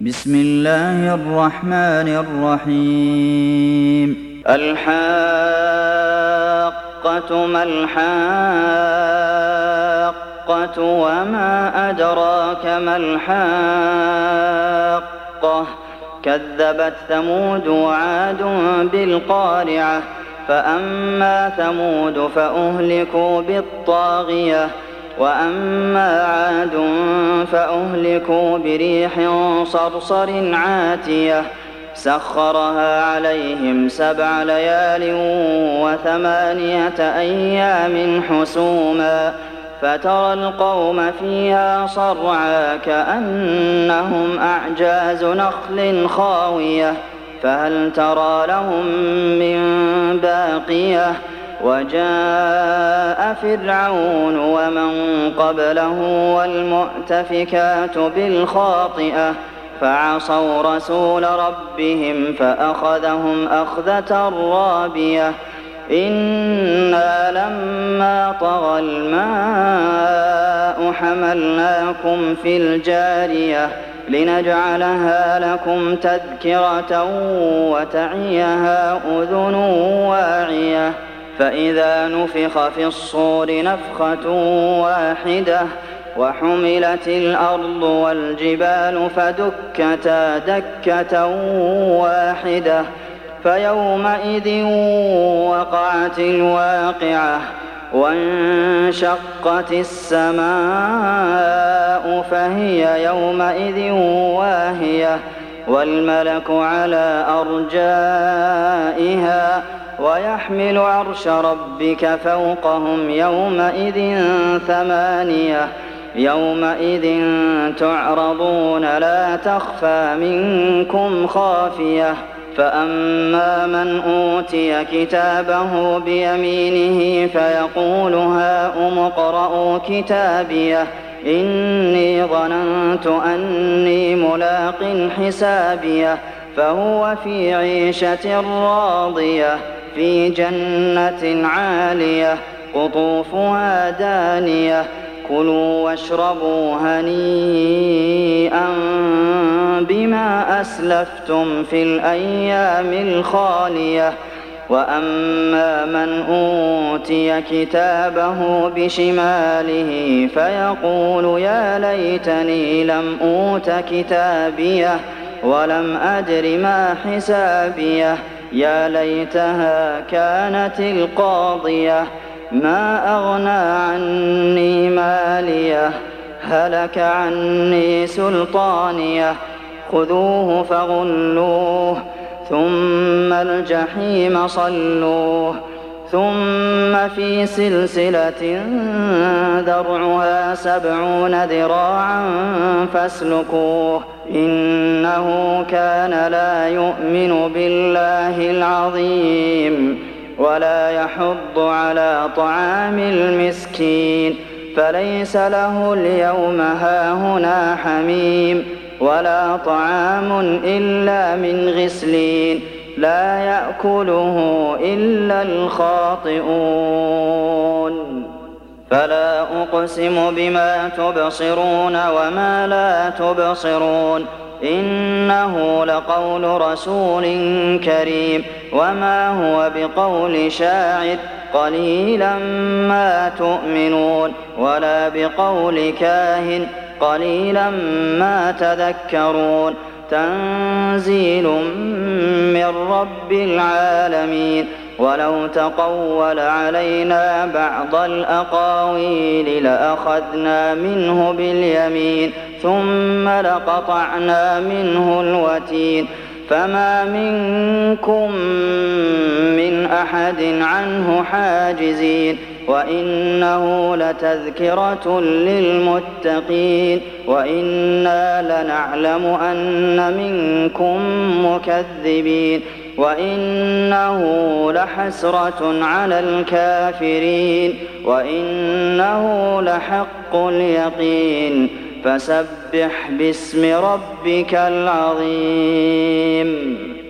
بسم الله الرحمن الرحيم الحاقة ما الحاقة وما أدراك ما الحاقة كذبت ثمود وعاد بالقارعة فأما ثمود فأهلكوا بالطاغية وأما عاد فأهلكوا بريح صرصر عاتية سخرها عليهم 7 ليال و8 أيام حسوما فترى القوم فيها صرعى كأنهم أعجاز نخل خاوية فهل ترى لهم من باقية وجاء فرعون ومن قبله والمؤتفكات بالخاطئة فعصوا رسول ربهم فأخذهم أخذة رابية إنا لما طغى الماء حملناكم في الجارية لنجعلها لكم تذكرة وتعيها أذن واعية فإذا نفخ في الصور نفخة واحدة وحملت الأرض والجبال فدكتا دكة واحدة فيومئذ وقعت الواقعة وانشقت السماء فهي يومئذ واهية والملك على أرجائها ويحمل عرش ربك فوقهم يومئذ 8 يومئذ تعرضون لا تخفى منكم خافية فأما من أوتي كتابه بيمينه فيقول هاؤم اقرءوا كتابيه إني ظننت أني ملاق حسابيه فهو في عيشة راضية في جنة عالية قطوفها دانية كلوا واشربوا هنيئا بما أسلفتم في الأيام الخالية وأما من أوتي كتابه بشماله فيقول يا ليتني لم أوت كتابيه ولم أدر ما حسابيه يا ليتها كانت القاضية ما أغنى عني ماليه هلك عني سلطانيه خذوه فغلوه ثم الجحيم صلوه ثم في سلسلة ذرعها 70 ذراعا فاسلكوه إنه كان لا يؤمن بالله العظيم ولا يحض على طعام المسكين فليس له اليوم هاهنا حميم ولا طعام إلا من غسلين لا يأكله إلا الخاطئون فلا أقسم بما تبصرون وما لا تبصرون إنه لقول رسول كريم وما هو بقول شاعر قليلا ما تؤمنون ولا بقول كاهن قليلا ما تذكرون تنزيل من رب العالمين ولو تقول علينا بعض الأقاويل لأخذنا منه باليمين ثم لقطعنا منه الوتين فما منكم من أحد عنه حاجزين وإنه لتذكرة للمتقين وإنا لنعلم أن منكم مكذبين وإنه لحسرة على الكافرين وإنه لحق اليقين فسبح باسم ربك العظيم